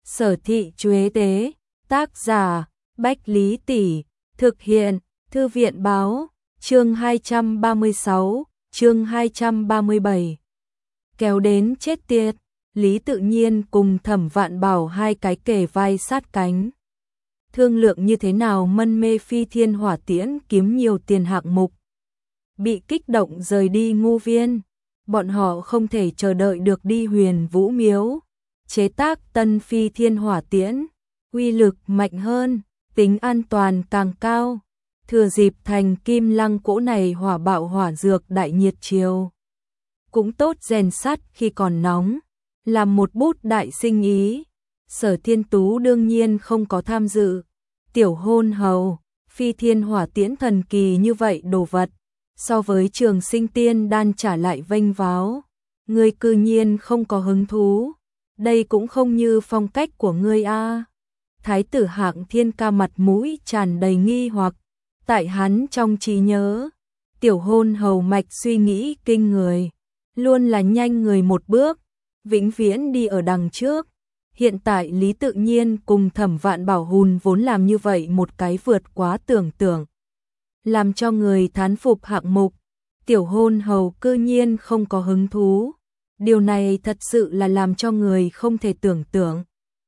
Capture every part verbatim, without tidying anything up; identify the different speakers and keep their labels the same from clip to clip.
Speaker 1: Sở Thị Chuế Tế, tác giả, Bách Lý Tỷ, thực hiện, Thư viện Báo, chương hai trăm ba mươi sáu, chương hai trăm ba mươi bảy. Kéo đến chết tiệt, Lý Tự Nhiên cùng Thẩm Vạn Bảo hai cái kề vai sát cánh. Thương lượng như thế nào mân mê phi thiên hỏa tiễn kiếm nhiều tiền hạng mục. Bị kích động rời đi ngu viên, bọn họ không thể chờ đợi được đi Huyền Vũ Miếu. Chế tác tân phi thiên hỏa tiễn, uy lực mạnh hơn, tính an toàn càng cao. Thừa dịp thành kim lăng cỗ này hỏa bạo hỏa dược đại nhiệt chiều. Cũng tốt rèn sắt khi còn nóng, làm một bút đại sinh ý. Sở Thiên Tú đương nhiên không có tham dự. Tiểu hôn hầu, phi thiên hỏa tiễn thần kỳ như vậy đồ vật, so với trường sinh tiên đan trả lại vênh váo. Ngươi cư nhiên không có hứng thú, đây cũng không như phong cách của ngươi a. Thái tử Hạng Thiên Ca mặt mũi tràn đầy nghi hoặc, tại hắn trong trí nhớ, tiểu hôn hầu mạch suy nghĩ kinh người, luôn là nhanh người một bước, vĩnh viễn đi ở đằng trước. Hiện tại Lý Tự Nhiên cùng Thẩm Vạn Bảo hùn vốn làm như vậy một cái vượt quá tưởng tượng, làm cho người thán phục hạng mục, tiểu hôn hầu cư nhiên không có hứng thú. Điều này thật sự là làm cho người không thể tưởng tượng.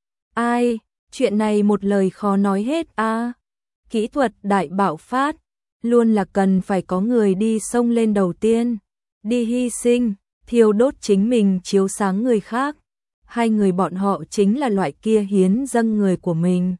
Speaker 1: Ai, chuyện này một lời khó nói hết a. À. Kỹ thuật đại bạo phát, luôn là cần phải có người đi xông lên đầu tiên, đi hy sinh, thiêu đốt chính mình chiếu sáng người khác. Hai người bọn họ chính là loại kia hiến dâng người của mình.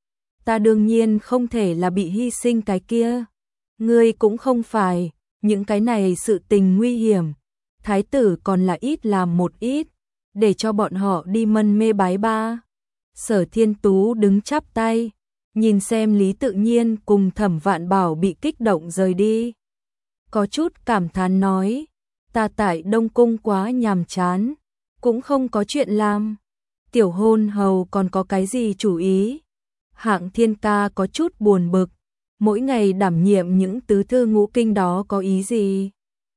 Speaker 1: Ta đương nhiên không thể là bị hy sinh cái kia. Ngươi cũng không phải, những cái này sự tình nguy hiểm. Thái tử còn là ít làm một ít, để cho bọn họ đi mân mê bái ba. Sở Thiên Tú đứng chắp tay, nhìn xem Lý Tự Nhiên cùng Thẩm Vạn Bảo bị kích động rời đi. Có chút cảm thán nói, ta tại Đông Cung quá nhàm chán, cũng không có chuyện làm. Tiểu hôn hầu còn có cái gì chủ ý? Hạng Thiên Ca có chút buồn bực, mỗi ngày đảm nhiệm những tứ thư ngũ kinh đó có ý gì?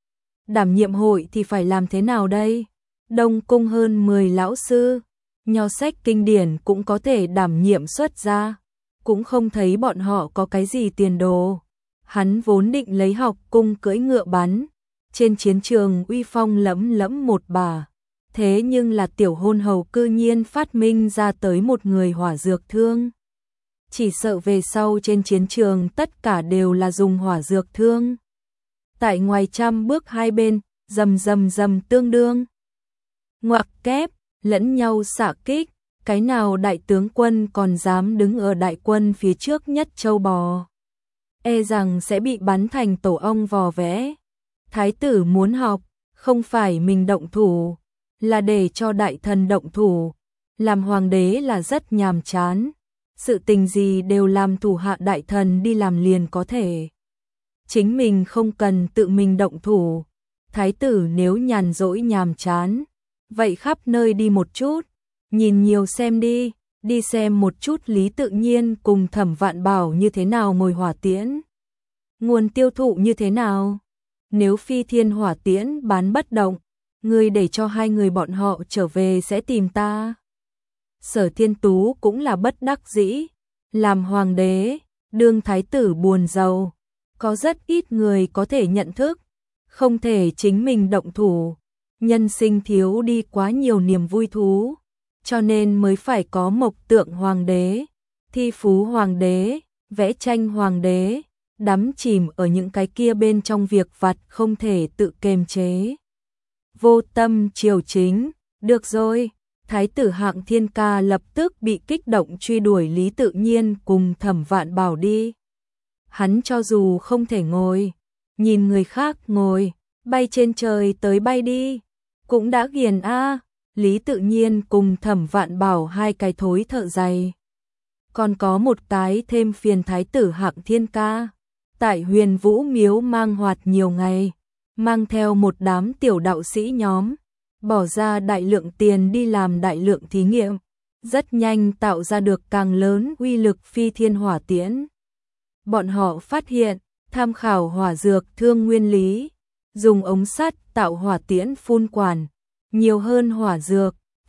Speaker 1: Đảm nhiệm hội thì phải làm thế nào đây? Đông Cung hơn mười lão sư, nho sách kinh điển cũng có thể đảm nhiệm xuất ra, cũng không thấy bọn họ có cái gì tiền đồ. Hắn vốn định lấy học cung cưỡi ngựa bắn, trên chiến trường uy phong lẫm lẫm một bà. Thế nhưng là tiểu hôn hầu cư nhiên phát minh ra tới một người hỏa dược thương. Chỉ sợ về sau trên chiến trường tất cả đều là dùng hỏa dược thương. Tại ngoài trăm bước hai bên, rầm rầm rầm tương đương. Ngoặc kép, lẫn nhau xạ kích, cái nào đại tướng quân còn dám đứng ở đại quân phía trước nhất châu bò. E rằng sẽ bị bắn thành tổ ong vò vẽ. Thái tử muốn học, không phải mình động thủ, là để cho đại thần động thủ. Làm hoàng đế là rất nhàm chán, sự tình gì đều làm thủ hạ đại thần đi làm liền có thể. Chính mình không cần tự mình động thủ. Thái tử nếu nhàn rỗi nhàm chán, vậy khắp nơi đi một chút, nhìn nhiều xem đi, đi xem một chút Lý Tự Nhiên cùng Thẩm Vạn Bảo như thế nào ngồi hỏa tiễn. Nguồn tiêu thụ như thế nào? Nếu phi thiên hỏa tiễn bán bất động, ngươi để cho hai người bọn họ trở về sẽ tìm ta. Sở Thiên Tú cũng là bất đắc dĩ, làm hoàng đế, đương thái tử buồn giàu, có rất ít người có thể nhận thức, không thể chính mình động thủ, nhân sinh thiếu đi quá nhiều niềm vui thú, cho nên mới phải có mộc tượng hoàng đế, thi phú hoàng đế, vẽ tranh hoàng đế, đắm chìm ở những cái kia bên trong việc vặt không thể tự kiềm chế. Vô tâm triều chính, được rồi. Thái tử Hạng Thiên Ca lập tức bị kích động truy đuổi Lý Tự Nhiên cùng Thẩm Vạn Bảo đi. Hắn cho dù không thể ngồi, nhìn người khác ngồi, bay trên trời tới bay đi, cũng đã ghiền a. Lý Tự Nhiên cùng Thẩm Vạn Bảo hai cái thối thợ dày. Còn có một cái thêm phiền Thái tử Hạng Thiên Ca, tại Huyền Vũ Miếu mang hoạt nhiều ngày, mang theo một đám tiểu đạo sĩ nhóm, bỏ ra đại lượng tiền đi làm đại lượng thí nghiệm, rất nhanh tạo ra được càng lớn uy lực phi thiên hỏa tiễn. Bọn họ phát hiện, tham khảo hỏa dược thương nguyên lý, dùng ống sắt tạo hỏa tiễn phun quản, nhiều hơn hỏa dược,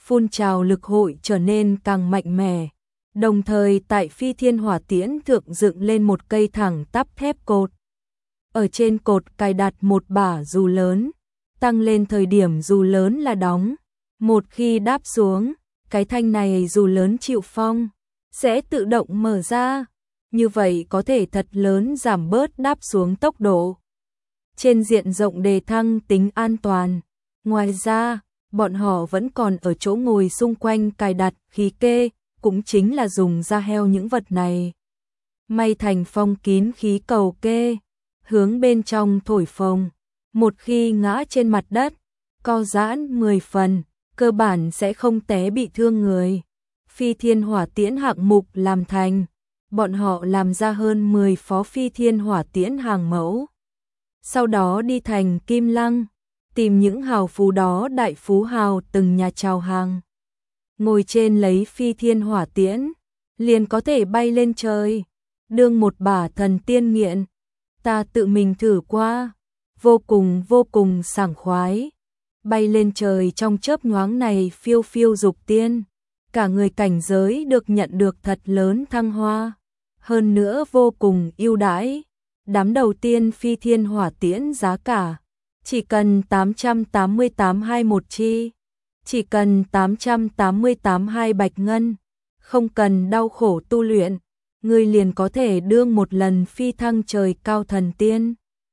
Speaker 1: phun trào lực hội trở nên càng mạnh mẽ. Đồng thời tại Phi Thiên Hỏa Tiễn thượng dựng lên một cây thẳng tắp thép cột. Ở trên cột cài đặt một bả dù lớn, tăng lên thời điểm dù lớn là đóng. Một khi đáp xuống, cái thanh này dù lớn chịu phong, sẽ tự động mở ra. Như vậy có thể thật lớn giảm bớt đáp xuống tốc độ. Trên diện rộng đề thăng tính an toàn. Ngoài ra, bọn họ vẫn còn ở chỗ ngồi xung quanh cài đặt khí kê, cũng chính là dùng da heo những vật này. May thành phong kín khí cầu kê, hướng bên trong thổi phồng. Một khi ngã trên mặt đất, co giãn mười phần, cơ bản sẽ không té bị thương người. Phi Thiên Hỏa Tiễn hạng mục làm thành, bọn họ làm ra hơn mười phó Phi Thiên Hỏa Tiễn hàng mẫu. Sau đó đi thành Kim Lăng, tìm những hào phú đó đại phú hào từng nhà chào hàng. Ngồi trên lấy Phi Thiên Hỏa Tiễn, liền có thể bay lên trời, đương một bả thần tiên nghiện. Ta tự mình thử qua, vô cùng vô cùng sảng khoái. Bay lên trời trong chớp nhoáng này phiêu phiêu dục tiên, cả người cảnh giới được nhận được thật lớn thăng hoa, hơn nữa vô cùng ưu đãi. Đám đầu tiên Phi Thiên Hỏa Tiễn giá cả chỉ cần tám trăm tám mươi tám hai một chi, chỉ cần tám trăm tám mươi tám hai bạch ngân, không cần đau khổ tu luyện, người liền có thể đương một lần phi thăng trời cao thần tiên.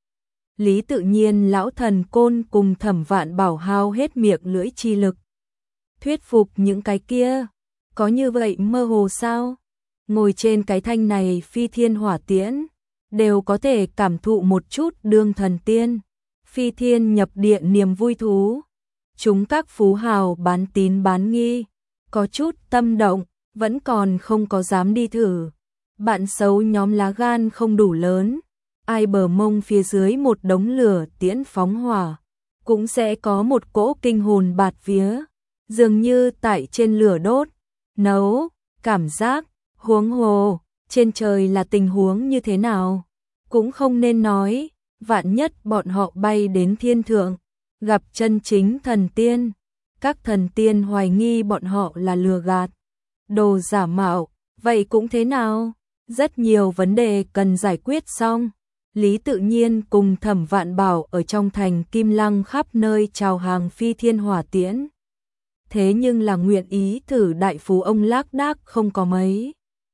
Speaker 1: Lý Tự Nhiên lão thần côn cùng Thẩm Vạn Bảo hao hết miệng lưỡi chi lực, thuyết phục những cái kia, có như vậy mơ hồ sao? Ngồi trên cái thanh này Phi Thiên Hỏa Tiễn, đều có thể cảm thụ một chút đương thần tiên, phi thiên nhập địa niềm vui thú. Chúng các phú hào bán tín bán nghi, có chút tâm động, vẫn còn không có dám đi thử. Bạn xấu nhóm lá gan không đủ lớn, ai bờ mông phía dưới một đống lửa tiễn phóng hỏa, cũng sẽ có một cỗ kinh hồn bạt vía, dường như tại trên lửa đốt, nấu, cảm giác, huống hồ, trên trời là tình huống như thế nào, cũng không nên nói, vạn nhất bọn họ bay đến thiên thượng, gặp chân chính thần tiên, các thần tiên hoài nghi bọn họ là lừa gạt, đồ giả mạo, vậy cũng thế nào? Rất nhiều vấn đề cần giải quyết xong. Lý Tự Nhiên cùng Thẩm Vạn Bảo ở trong thành Kim Lăng khắp nơi chào hàng Phi Thiên Hỏa Tiễn. Thế nhưng là nguyện ý thử đại phú ông lác đác không có mấy.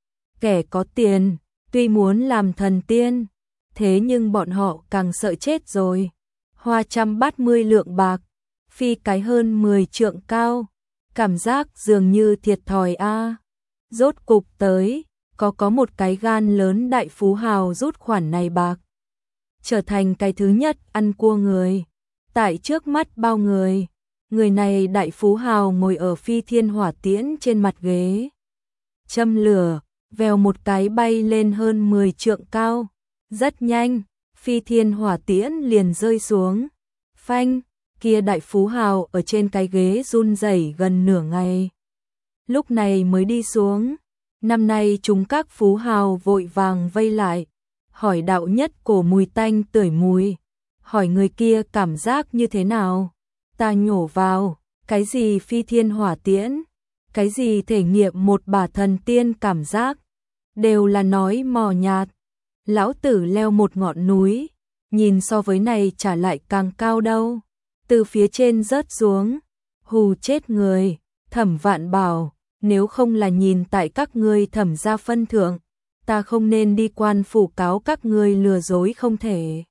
Speaker 1: Kẻ có tiền, tuy muốn làm thần tiên, thế nhưng bọn họ càng sợ chết rồi. Hoa trăm bát mươi lượng bạc, phi cái hơn mười trượng cao, cảm giác dường như thiệt thòi a. Rốt cục tới, có có một cái gan lớn đại phú hào rút khoản này bạc, trở thành cái thứ nhất ăn cua người. Tại trước mắt bao người, người này đại phú hào ngồi ở Phi Thiên Hỏa Tiễn trên mặt ghế, châm lửa, vèo một cái bay lên hơn mười trượng cao. Rất nhanh, Phi Thiên Hỏa Tiễn liền rơi xuống. Phanh, kia đại phú hào ở trên cái ghế run rẩy gần nửa ngày, lúc này mới đi xuống. Năm nay chúng các phú hào vội vàng vây lại, hỏi đạo nhất cổ mùi tanh tưởi mùi, hỏi người kia cảm giác như thế nào. Ta nhổ vào, cái gì Phi Thiên Hỏa Tiễn, cái gì thể nghiệm một bả thần tiên cảm giác, đều là nói mò nhạt. Lão tử leo một ngọn núi, nhìn so với này trả lại càng cao đâu. Từ phía trên rớt xuống, hù chết người. Thẩm Vạn Bảo, nếu không là nhìn tại các ngươi Thẩm gia phân thượng, ta không nên đi quan phủ cáo các ngươi lừa dối không thể.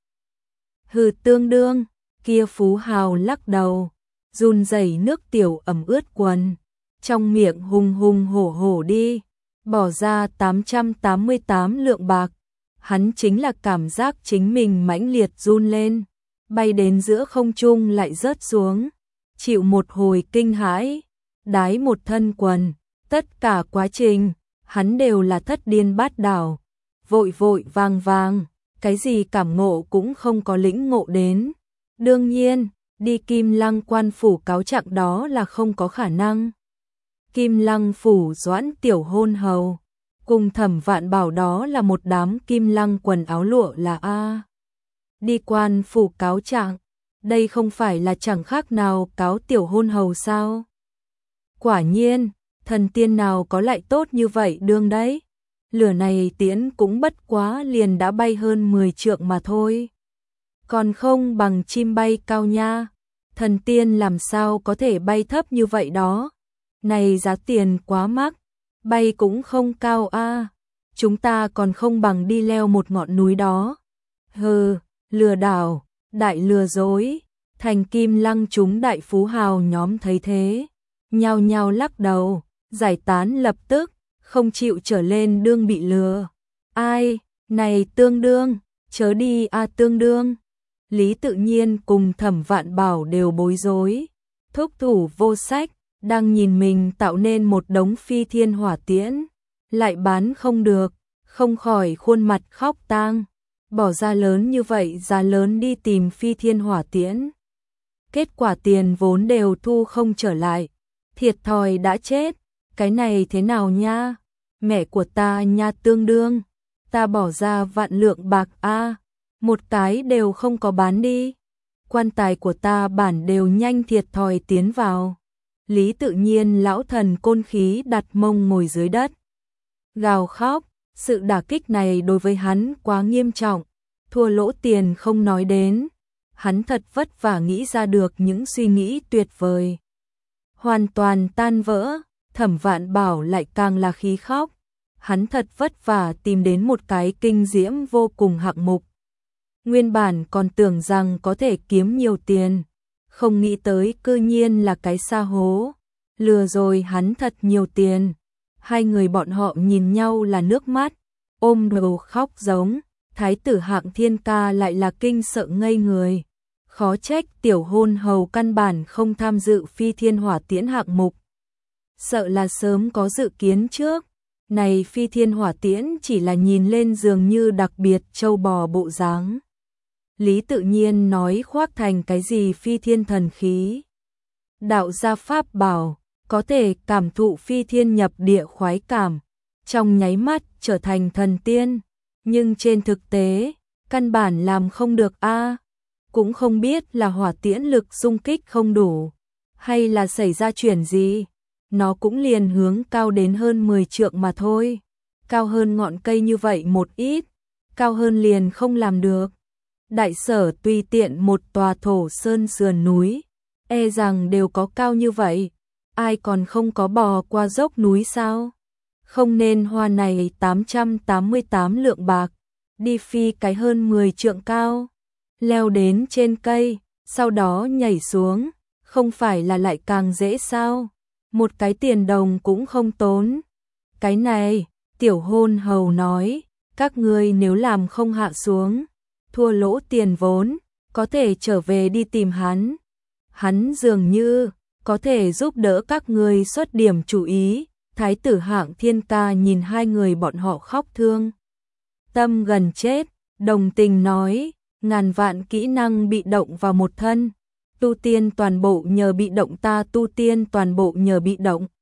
Speaker 1: Hừ, tương đương, kia phú hào lắc đầu, run rẩy nước tiểu ẩm ướt quần, trong miệng hùng hùng hổ hổ đi, bỏ ra tám trăm tám mươi tám lượng bạc. Hắn chính là cảm giác chính mình mãnh liệt run lên, bay đến giữa không trung lại rớt xuống, chịu một hồi kinh hãi, đái một thân quần, tất cả quá trình, hắn đều là thất điên bát đảo, vội vội vàng vàng, cái gì cảm ngộ cũng không có lĩnh ngộ đến. Đương nhiên, đi Kim Lăng quan phủ cáo trạng đó là không có khả năng. Kim Lăng phủ Doãn tiểu hôn hầu, cùng Thẩm Vạn Bảo đó là một đám Kim Lăng quần áo lụa là a. Đi quan phủ cáo trạng, đây không phải là chẳng khác nào cáo tiểu hôn hầu sao? Quả nhiên, thần tiên nào có lại tốt như vậy đương đấy. Lửa này tiễn cũng bất quá liền đã bay hơn mười trượng mà thôi. Còn không bằng chim bay cao nha. Thần tiên làm sao có thể bay thấp như vậy đó. Này giá tiền quá mắc, bay cũng không cao a. Chúng ta còn không bằng đi leo một ngọn núi đó. Hừ, lừa đảo, đại lừa dối. Thành Kim Lăng chúng đại phú hào nhóm thấy thế, nhao nhao lắc đầu, giải tán lập tức, không chịu trở lên đương bị lừa. Ai, này Tương Đương, chớ đi a Tương Đương. Lý Tự Nhiên cùng Thẩm Vạn Bảo đều bối rối. Thúc thủ vô sách, đang nhìn mình tạo nên một đống phi thiên hỏa tiễn, lại bán không được, không khỏi khuôn mặt khóc tang. Bỏ ra lớn như vậy, giá lớn đi tìm phi thiên hỏa tiễn. Kết quả tiền vốn đều thu không trở lại. Thiệt thòi đã chết, cái này thế nào nha? Mẹ của ta nha Tương Đương, ta bỏ ra vạn lượng bạc a, một cái đều không có bán đi. Quan tài của ta bản đều nhanh thiệt thòi tiến vào. Lý Tự Nhiên lão thần côn khí đặt mông ngồi dưới đất, gào khóc. Sự đả kích này đối với hắn quá nghiêm trọng, thua lỗ tiền không nói đến, hắn thật vất vả nghĩ ra được những suy nghĩ tuyệt vời, hoàn toàn tan vỡ. Thẩm Vạn Bảo lại càng là khí khóc, hắn thật vất vả tìm đến một cái kinh diễm vô cùng hạng mục, nguyên bản còn tưởng rằng có thể kiếm nhiều tiền, không nghĩ tới cư nhiên là cái sa hố, lừa rồi hắn thật nhiều tiền. Hai người bọn họ nhìn nhau là nước mắt, ôm đầu khóc giống. Thái tử Hạng Thiên Ca lại là kinh sợ ngây người. Khó trách tiểu hôn hầu căn bản không tham dự phi thiên hỏa tiễn hạng mục. Sợ là sớm có dự kiến trước. Này phi thiên hỏa tiễn chỉ là nhìn lên dường như đặc biệt châu bò bộ dáng. Lý Tự Nhiên nói khoác thành cái gì phi thiên thần khí. Đạo gia pháp bảo, có thể cảm thụ phi thiên nhập địa khoái cảm, trong nháy mắt trở thành thần tiên, nhưng trên thực tế, căn bản làm không được a. Cũng không biết là hỏa tiễn lực xung kích không đủ, hay là xảy ra chuyện gì, nó cũng liền hướng cao đến hơn mười trượng mà thôi, cao hơn ngọn cây như vậy một ít, cao hơn liền không làm được. Đại Sở tùy tiện một tòa thổ sơn sườn núi, e rằng đều có cao như vậy. Ai còn không có bò qua dốc núi sao? Không nên hoa này tám trăm tám mươi tám lượng bạc, đi phi cái hơn mười trượng cao, leo đến trên cây, sau đó nhảy xuống, không phải là lại càng dễ sao? Một cái tiền đồng cũng không tốn. Cái này, tiểu hôn hầu nói, các ngươi nếu làm không hạ xuống, thua lỗ tiền vốn, có thể trở về đi tìm hắn. Hắn dường như có thể giúp đỡ các người xuất điểm chú ý. Thái tử Hạng Thiên Ca nhìn hai người bọn họ khóc thương, tâm gần chết, đồng tình nói, ngàn vạn kỹ năng bị động vào một thân, tu tiên toàn bộ nhờ bị động, ta tu tiên toàn bộ nhờ bị động.